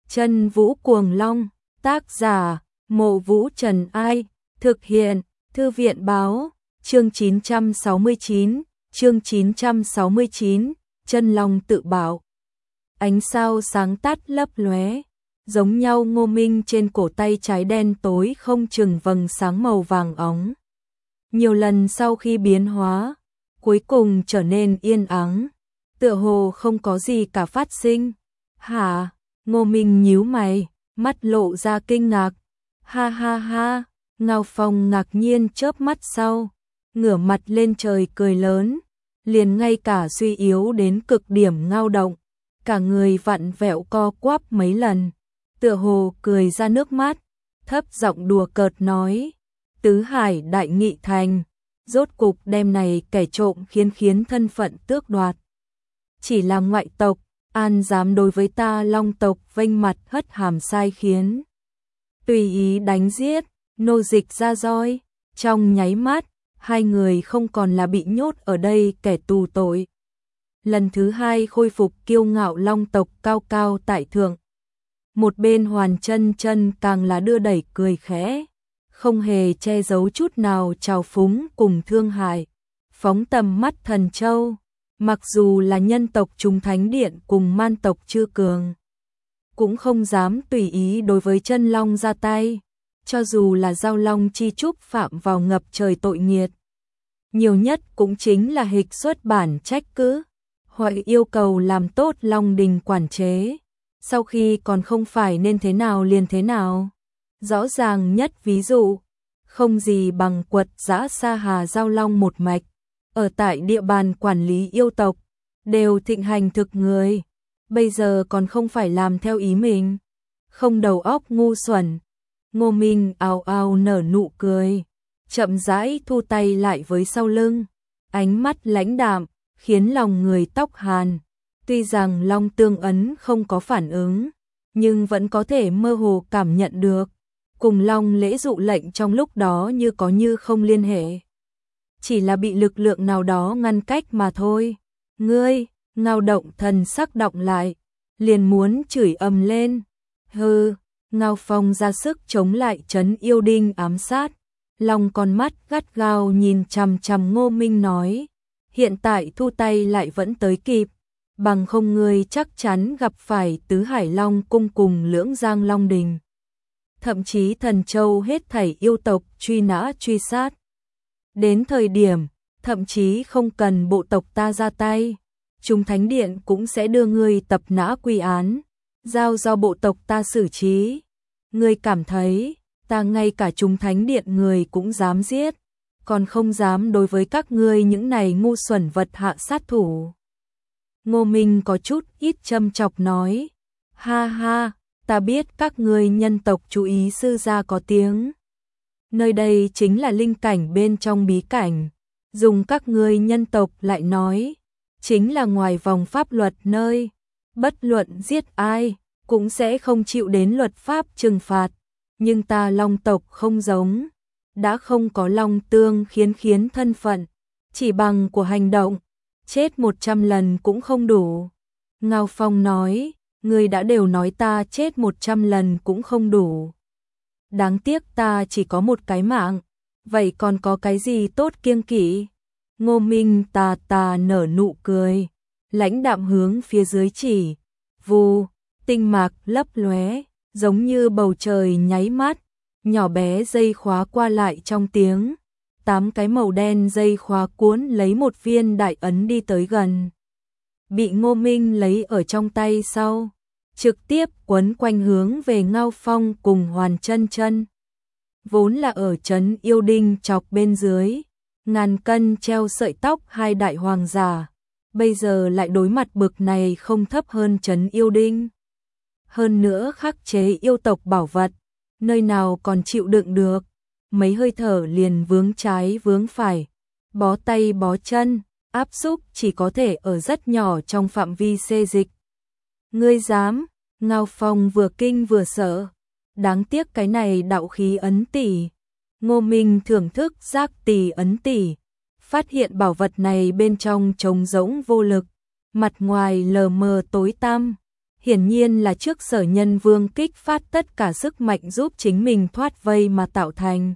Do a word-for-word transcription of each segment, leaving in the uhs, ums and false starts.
Chân Vũ Cuồng Long, tác giả, Mộ Vũ Trần Ai, thực hiện, Thư viện Báo, chương chín trăm sáu mươi chín, chương chín trăm sáu mươi chín, Chân Long tự bảo. Ánh sao sáng tắt lấp lóe, giống nhau Ngô Minh trên cổ tay trái đen tối không chừng vầng sáng màu vàng óng. Nhiều lần sau khi biến hóa, cuối cùng trở nên yên ắng, tựa hồ không có gì cả phát sinh. Hả? Ngô Minh nhíu mày, mắt lộ ra kinh ngạc. Ha ha ha, Ngao Phong ngạc nhiên chớp mắt sau, ngửa mặt lên trời cười lớn, liền ngay cả suy yếu đến cực điểm Ngao Động, cả người vặn vẹo co quắp mấy lần, tựa hồ cười ra nước mắt, thấp giọng đùa cợt nói: Tứ Hải đại nghị thành, rốt cục đêm này kẻ trộm khiến khiến thân phận tước đoạt. Chỉ là ngoại tộc, an dám đối với ta Long tộc vênh mặt hất hàm sai khiến. Tùy ý đánh giết, nô dịch ra roi, trong nháy mắt, hai người không còn là bị nhốt ở đây kẻ tù tội. Lần thứ hai khôi phục kiêu ngạo Long tộc cao cao tại thượng. Một bên Hoàn Chân Chân càng là đưa đẩy cười khẽ, không hề che giấu chút nào trào phúng cùng thương hại, phóng tầm mắt thần châu. Mặc dù là nhân tộc Trung Thánh Điện cùng man tộc Chư Cường, cũng không dám tùy ý đối với Chân Long ra tay, cho dù là giao long chi trúc phạm vào ngập trời tội nghiệt. Nhiều nhất cũng chính là hịch xuất bản trách cứ, hoặc yêu cầu làm tốt Long Đình quản chế, sau khi còn không phải nên thế nào liền thế nào. Rõ ràng nhất ví dụ, không gì bằng quật giã Sa Hà giao long một mạch, ở tại địa bàn quản lý yêu tộc, đều thịnh hành thực người, bây giờ còn không phải làm theo ý mình, không đầu óc ngu xuẩn. Ngô Minh ào ào nở nụ cười, chậm rãi thu tay lại với sau lưng, ánh mắt lãnh đạm, khiến lòng người tóc hàn. Tuy rằng Long Tương Ấn không có phản ứng, nhưng vẫn có thể mơ hồ cảm nhận được, cùng Long lễ dụ lệnh trong lúc đó như có như không liên hệ. Chỉ là bị lực lượng nào đó ngăn cách mà thôi. Ngươi, Ngao Động thần sắc động lại, liền muốn chửi ầm lên. Hừ, Ngao Phong ra sức chống lại trấn yêu đinh ám sát. Long con mắt gắt gao nhìn chằm chằm Ngô Minh nói, hiện tại thu tay lại vẫn tới kịp, bằng không ngươi chắc chắn gặp phải Tứ Hải Long cung cùng Lưỡng Giang Long Đình. Thậm chí Thần Châu hết thảy yêu tộc truy nã truy sát. Đến thời điểm, thậm chí không cần bộ tộc ta ra tay, Trung Thánh Điện cũng sẽ đưa ngươi tập nã quy án, giao do bộ tộc ta xử trí. Ngươi cảm thấy, ta ngay cả Trung Thánh Điện người cũng dám giết, còn không dám đối với các ngươi những này ngu xuẩn vật hạ sát thủ. Ngô Minh có chút ít châm chọc nói, ha ha, ta biết các ngươi nhân tộc chú ý sư gia có tiếng. Nơi đây chính là linh cảnh bên trong bí cảnh, dùng các ngươi nhân tộc lại nói, chính là ngoài vòng pháp luật nơi, bất luận giết ai, cũng sẽ không chịu đến luật pháp trừng phạt. Nhưng ta Long tộc không giống, đã không có Long Tương khiến khiến thân phận, chỉ bằng của hành động, chết một trăm lần cũng không đủ. Ngao Phong nói, ngươi đã đều nói ta chết một trăm lần cũng không đủ. Đáng tiếc ta chỉ có một cái mạng, vậy còn có cái gì tốt kiêng kỵ? Ngô Minh tà tà nở nụ cười, lãnh đạm hướng phía dưới chỉ, vù, tinh mạc lấp lóe, giống như bầu trời nháy mắt, nhỏ bé dây khóa qua lại trong tiếng, tám cái màu đen dây khóa cuốn lấy một viên đại ấn đi tới gần. Bị Ngô Minh lấy ở trong tay sau, trực tiếp quấn quanh hướng về Ngao Phong cùng Hoàn Chân Chân. Vốn là ở trấn yêu đinh chọc bên dưới, ngàn cân treo sợi tóc hai đại hoàng giả, bây giờ lại đối mặt bực này không thấp hơn trấn yêu đinh. Hơn nữa khắc chế yêu tộc bảo vật, nơi nào còn chịu đựng được, mấy hơi thở liền vướng trái vướng phải, bó tay bó chân, áp xúc chỉ có thể ở rất nhỏ trong phạm vi xê dịch. Ngươi dám? Ngao Phong vừa kinh vừa sợ, đáng tiếc cái này đạo khí ấn tỷ. Ngô Minh thưởng thức giác tỷ ấn tỷ, phát hiện bảo vật này bên trong trống rỗng vô lực, mặt ngoài lờ mờ tối tăm, hiển nhiên là trước Sở Nhân Vương kích phát tất cả sức mạnh giúp chính mình thoát vây mà tạo thành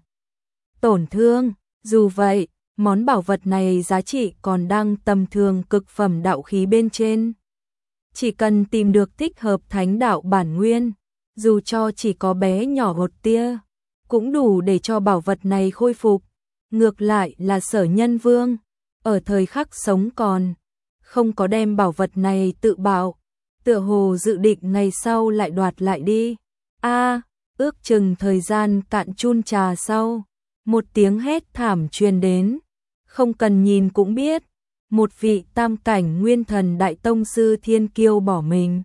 tổn thương. Dù vậy, món bảo vật này giá trị còn đang tầm thường cực phẩm đạo khí bên trên. Chỉ cần tìm được thích hợp thánh đạo bản nguyên, dù cho chỉ có bé nhỏ một tia, cũng đủ để cho bảo vật này khôi phục. Ngược lại là Sở Nhân Vương, ở thời khắc sống còn, không có đem bảo vật này tự bạo, tựa hồ dự định ngày sau lại đoạt lại đi. A, ước chừng thời gian cạn chun trà sau, một tiếng hét thảm truyền đến, không cần nhìn cũng biết, một vị tam cảnh nguyên thần đại tông sư thiên kiêu bỏ mình.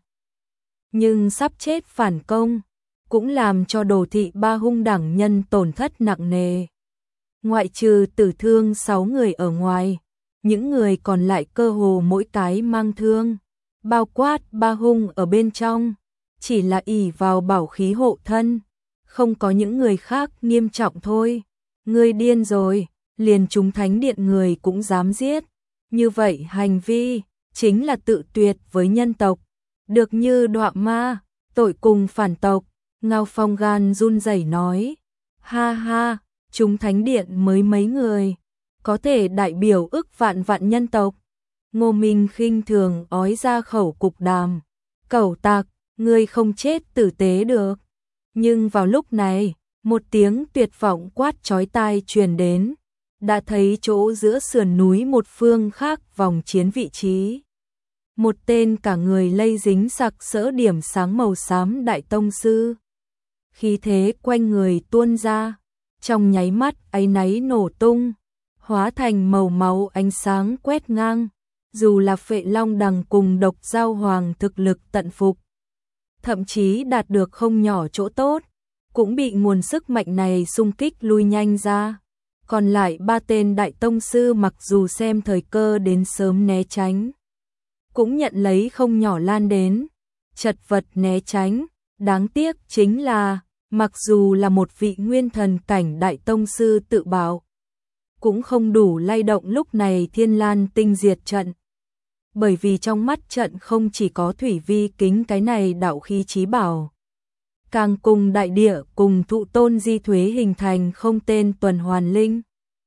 Nhưng sắp chết phản công, cũng làm cho Đồ thị ba hung đẳng nhân tổn thất nặng nề. Ngoại trừ tử thương sáu người ở ngoài, những người còn lại cơ hồ mỗi cái mang thương, bao quát ba hung ở bên trong, chỉ là ỷ vào bảo khí hộ thân, không có những người khác nghiêm trọng thôi. Ngươi điên rồi, liền chúng thánh điện người cũng dám giết. Như vậy hành vi, chính là tự tuyệt với nhân tộc, được như đọa ma, tội cùng phản tộc. Ngao Phong gan run rẩy nói, ha ha, chúng thánh điện mới mấy người, có thể đại biểu ức vạn vạn nhân tộc. Ngô Minh khinh thường ói ra khẩu cục đàm, cẩu tạc, ngươi không chết tử tế được. Nhưng vào lúc này, một tiếng tuyệt vọng quát chói tai truyền đến, đã thấy chỗ giữa sườn núi một phương khác vòng chiến vị trí. Một tên cả người lây dính sặc sỡ điểm sáng màu xám đại tông sư. Khí thế quanh người tuôn ra, trong nháy mắt áy náy nổ tung, hóa thành màu máu ánh sáng quét ngang. Dù là Phệ Long Đằng cùng Độc Giao Hoàng thực lực tận phục, thậm chí đạt được không nhỏ chỗ tốt, cũng bị nguồn sức mạnh này xung kích lui nhanh ra. Còn lại ba tên đại tông sư mặc dù xem thời cơ đến sớm né tránh, cũng nhận lấy không nhỏ lan đến, chật vật né tránh. Đáng tiếc chính là, mặc dù là một vị nguyên thần cảnh đại tông sư tự bảo, cũng không đủ lay động lúc này Thiên Lan Tinh Diệt trận. Bởi vì trong mắt trận không chỉ có thủy vi kính cái này đạo khí chí bảo, càng cùng đại địa cùng thụ tôn di thuế hình thành không tên tuần hoàn linh,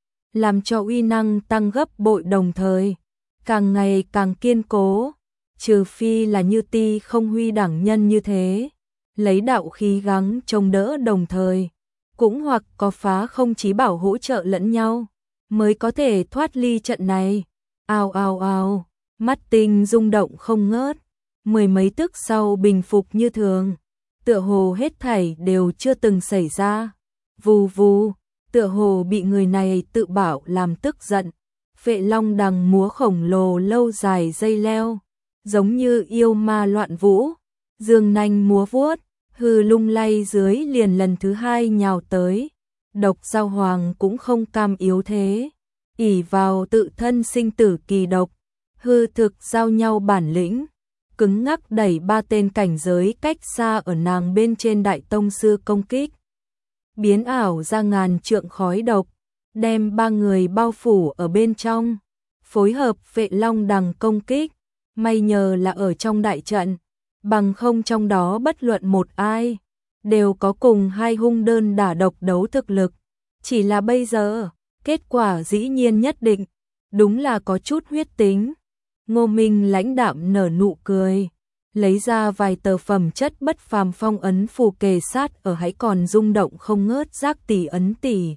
làm cho uy năng tăng gấp bội đồng thời, càng ngày càng kiên cố, trừ phi là như Ti không huy đẳng nhân như thế, lấy đạo khí gắng chống đỡ đồng thời, cũng hoặc có phá không chí bảo hỗ trợ lẫn nhau, mới có thể thoát ly trận này. Ào ào ào, mắt Tinh rung động không ngớt, mười mấy tức sau bình phục như thường, tựa hồ hết thảy đều chưa từng xảy ra. Vù vù, tựa hồ bị người này tự bảo làm tức giận. Phệ Long Đằng múa khổng lồ lâu dài dây leo, giống như yêu ma loạn vũ, dương nanh múa vuốt, hư lung lay dưới liền lần thứ hai nhào tới. Độc Giao Hoàng cũng không cam yếu thế, ỷ vào tự thân sinh tử kỳ độc, hư thực giao nhau bản lĩnh, cứng ngắc đẩy ba tên cảnh giới cách xa ở nàng bên trên đại tông sư công kích, biến ảo ra ngàn trượng khói độc, đem ba người bao phủ ở bên trong, phối hợp Phệ Long Đằng công kích. May nhờ là ở trong đại trận, bằng không trong đó bất luận một ai đều có cùng hai hung đơn đả độc đấu thực lực. Chỉ là bây giờ, kết quả dĩ nhiên nhất định, đúng là có chút huyết tính. Ngô Minh lãnh đạm nở nụ cười, lấy ra vài tờ phẩm chất bất phàm phong ấn phù kề sát ở hãy còn rung động không ngớt giác tỷ ấn tỷ.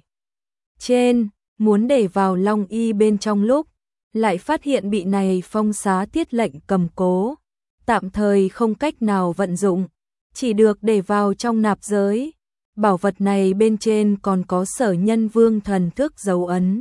Trên, muốn để vào long y bên trong lúc, lại phát hiện bị này phong xá tiết lệnh cầm cố, tạm thời không cách nào vận dụng, chỉ được để vào trong nạp giới. Bảo vật này bên trên còn có Sở Nhân Vương thần thức dấu ấn,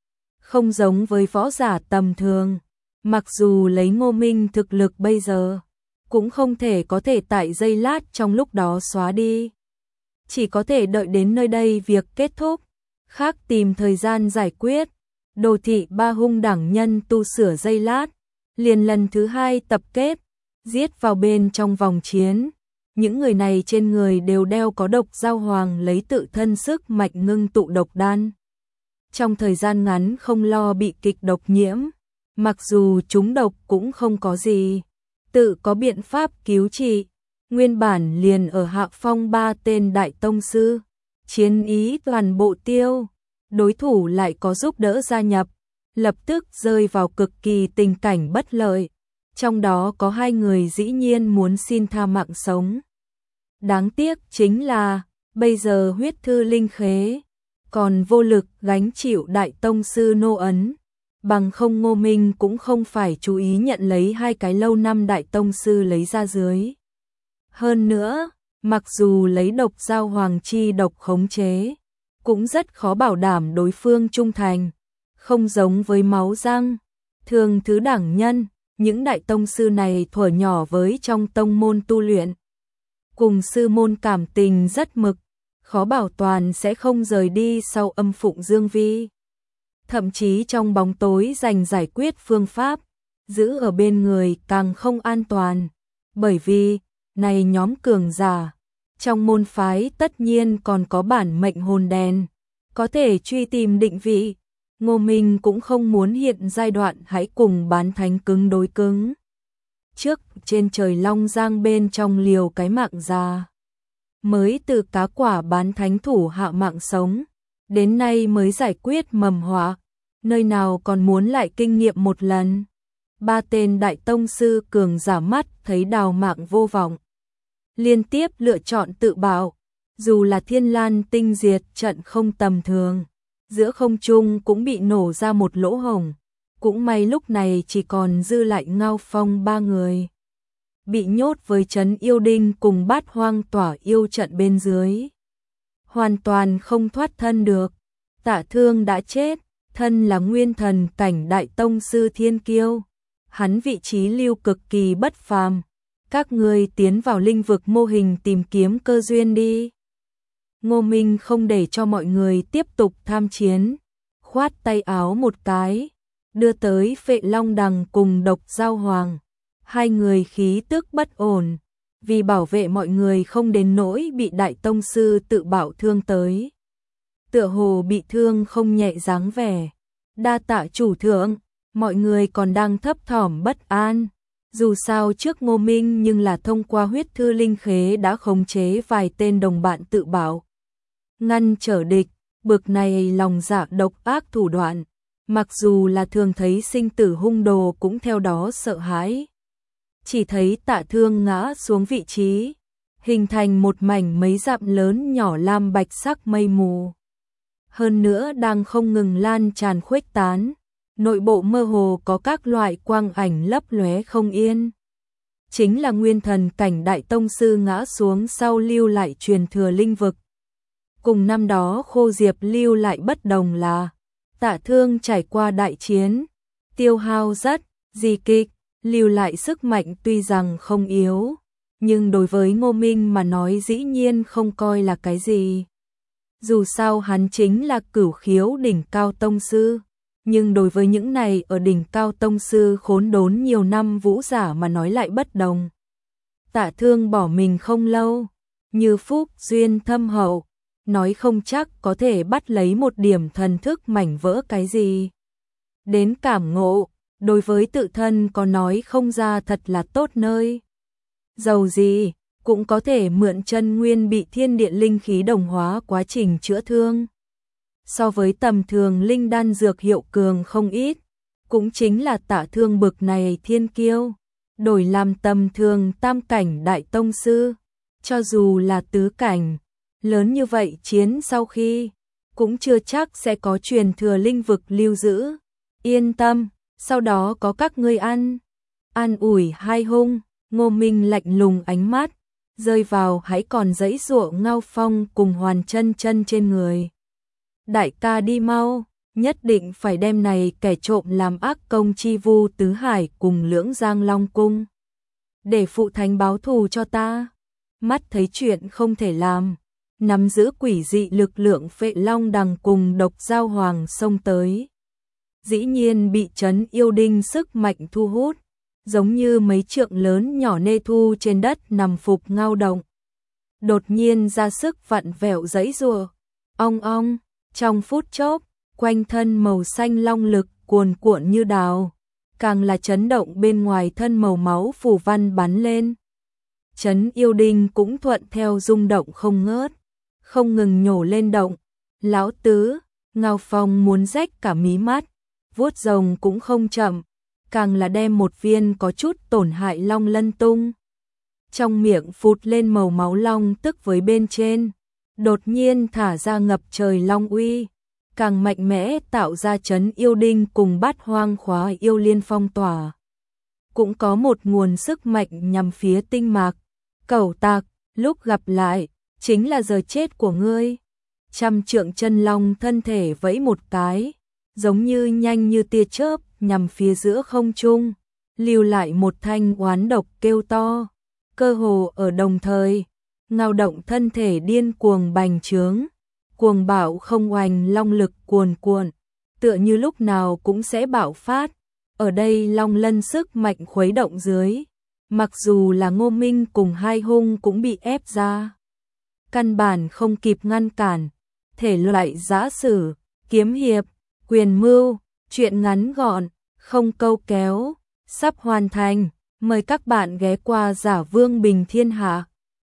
không giống với võ giả tầm thường. Mặc dù lấy Ngô Minh thực lực bây giờ, cũng không thể có thể tại giây lát trong lúc đó xóa đi. Chỉ có thể đợi đến nơi đây việc kết thúc, khác tìm thời gian giải quyết. Đồ thị ba hung đẳng nhân tu sửa giây lát, liền lần thứ hai tập kết, giết vào bên trong vòng chiến. Những người này trên người đều đeo có Độc Giao Hoàng lấy tự thân sức mạnh ngưng tụ độc đan. Trong thời gian ngắn không lo bị kịch độc nhiễm, mặc dù chúng độc cũng không có gì, tự có biện pháp cứu trị. Nguyên bản liền ở hạ phong ba tên đại tông sư, chiến ý toàn bộ tiêu, đối thủ lại có giúp đỡ gia nhập, lập tức rơi vào cực kỳ tình cảnh bất lợi. Trong đó có hai người dĩ nhiên muốn xin tha mạng sống. Đáng tiếc chính là, bây giờ huyết thư linh khế, còn vô lực gánh chịu đại tông sư nô ấn. Bằng không Ngô Minh cũng không phải chú ý nhận lấy hai cái lâu năm đại tông sư lấy ra dưới. Hơn nữa, mặc dù lấy độc giao hoàng chi độc khống chế, cũng rất khó bảo đảm đối phương trung thành. Không giống với máu răng, thường thứ đẳng nhân, những đại tông sư này thuở nhỏ với trong tông môn tu luyện. Cùng sư môn cảm tình rất mực, khó bảo toàn sẽ không rời đi sau âm phụng dương vi. Thậm chí trong bóng tối dành giải quyết phương pháp, giữ ở bên người càng không an toàn. Bởi vì, này nhóm cường giả, trong môn phái tất nhiên còn có bản mệnh hồn đèn, có thể truy tìm định vị. Ngô Minh cũng không muốn hiện giai đoạn hãy cùng bán thánh cứng đối cứng. Trước trên trời Long Giang bên trong liều cái mạng già, mới từ cá quả bán thánh thủ hạ mạng sống, đến nay mới giải quyết mầm họa, nơi nào còn muốn lại kinh nghiệm một lần. Ba tên đại tông sư cường giả mắt thấy đào mạng vô vọng, liên tiếp lựa chọn tự bạo, dù là Thiên Lan tinh diệt trận không tầm thường, giữa không trung cũng bị nổ ra một lỗ hổng. Cũng may lúc này chỉ còn dư lại Ngao Phong ba người, bị nhốt với trấn yêu đinh cùng bát hoang tỏa yêu trận bên dưới, hoàn toàn không thoát thân được. Tạ Thương đã chết, thân là nguyên thần cảnh đại tông sư thiên kiêu, hắn vị trí lưu cực kỳ bất phàm. Các ngươi tiến vào linh vực mô hình tìm kiếm cơ duyên đi. Ngô Minh không để cho mọi người tiếp tục tham chiến, khoát tay áo một cái, đưa tới Phệ Long Đằng cùng Độc Giao Hoàng. Hai người khí tức bất ổn, vì bảo vệ mọi người không đến nỗi bị đại tông sư tự bạo thương tới. Tựa hồ bị thương không nhẹ dáng vẻ. Đa tạ chủ thượng, mọi người còn đang thấp thỏm bất an. Dù sao trước Ngô Minh nhưng là thông qua huyết thư linh khế đã khống chế vài tên đồng bạn tự bạo, ngăn trở địch. Bực này lòng dạ độc ác thủ đoạn, mặc dù là thường thấy sinh tử hung đồ cũng theo đó sợ hãi. Chỉ thấy Tạ Thương ngã xuống vị trí, hình thành một mảnh mấy dặm lớn nhỏ lam bạch sắc mây mù. Hơn nữa đang không ngừng lan tràn khuếch tán, nội bộ mơ hồ có các loại quang ảnh lấp lóe không yên. Chính là nguyên thần cảnh đại tông sư ngã xuống sau lưu lại truyền thừa linh vực. Cùng năm đó Khô Diệp lưu lại bất đồng là, Tạ Thương trải qua đại chiến, tiêu hao rất, di kịch, lưu lại sức mạnh tuy rằng không yếu, nhưng đối với Ngô Minh mà nói dĩ nhiên không coi là cái gì. Dù sao hắn chính là cửu khiếu đỉnh cao tông sư, nhưng đối với những này ở đỉnh cao tông sư khốn đốn nhiều năm vũ giả mà nói lại bất đồng. Tạ Thương bỏ mình không lâu, như phúc duyên thâm hậu, nói không chắc có thể bắt lấy một điểm thần thức mảnh vỡ cái gì. Đến cảm ngộ, đối với tự thân có nói không ra thật là tốt nơi. Dầu gì, cũng có thể mượn chân nguyên bị thiên địa linh khí đồng hóa quá trình chữa thương. So với tầm thường linh đan dược hiệu cường không ít, cũng chính là Tạ Thương bực này thiên kiêu, đổi làm tầm thường tam cảnh đại tông sư, cho dù là tứ cảnh, lớn như vậy chiến sau khi, cũng chưa chắc sẽ có truyền thừa linh vực lưu giữ. Yên tâm, sau đó có các ngươi ăn. An ủi hai hung, Ngô Minh lạnh lùng ánh mắt, rơi vào hãy còn giãy giụa Ngao Phong cùng Hoàn Chân Chân trên người. Đại ca đi mau, nhất định phải đem này kẻ trộm làm ác công chi Vu Tứ Hải cùng Lưỡng Giang Long Cung, để phụ thánh báo thù cho ta. Mắt thấy chuyện không thể làm, nắm giữ quỷ dị lực lượng Phệ Long Đằng cùng Độc Giao Hoàng xông tới. Dĩ nhiên bị trấn yêu đinh sức mạnh thu hút, giống như mấy trượng lớn nhỏ nê thu trên đất nằm phục ngao động. Đột nhiên ra sức vặn vẹo giãy giụa, ong ong, trong phút chốc, quanh thân màu xanh long lực cuồn cuộn như đào, càng là chấn động bên ngoài thân màu máu phù văn bắn lên. Trấn yêu đinh cũng thuận theo rung động không ngớt, không ngừng nhổ lên động. Lão tứ, Ngao Phong muốn rách cả mí mắt, vuốt rồng cũng không chậm, càng là đem một viên có chút tổn hại long lân tung. Trong miệng phụt lên màu máu long tức với bên trên, đột nhiên thả ra ngập trời long uy, càng mạnh mẽ tạo ra trấn yêu đinh cùng bát hoang khóa yêu liên phong tỏa. Cũng có một nguồn sức mạnh nhằm phía tinh mạc. Cẩu tạc, lúc gặp lại, chính là giờ chết của ngươi. Trăm trượng chân long thân thể vẫy một cái, giống như nhanh như tia chớp nhằm phía giữa không trung, lưu lại một thanh oán độc kêu to. Cơ hồ ở đồng thời, Ngao Động thân thể điên cuồng bành trướng, cuồng bạo không oanh long lực cuồn cuộn, tựa như lúc nào cũng sẽ bạo phát. Ở đây long lân sức mạnh khuấy động dưới, mặc dù là Ngô Minh cùng hai hung cũng bị ép ra. Căn bản không kịp ngăn cản, thể loại giã sử, kiếm hiệp, quyền mưu, chuyện ngắn gọn, không câu kéo, sắp hoàn thành. Mời các bạn ghé qua Giả Vương Bình Thiên Hạ.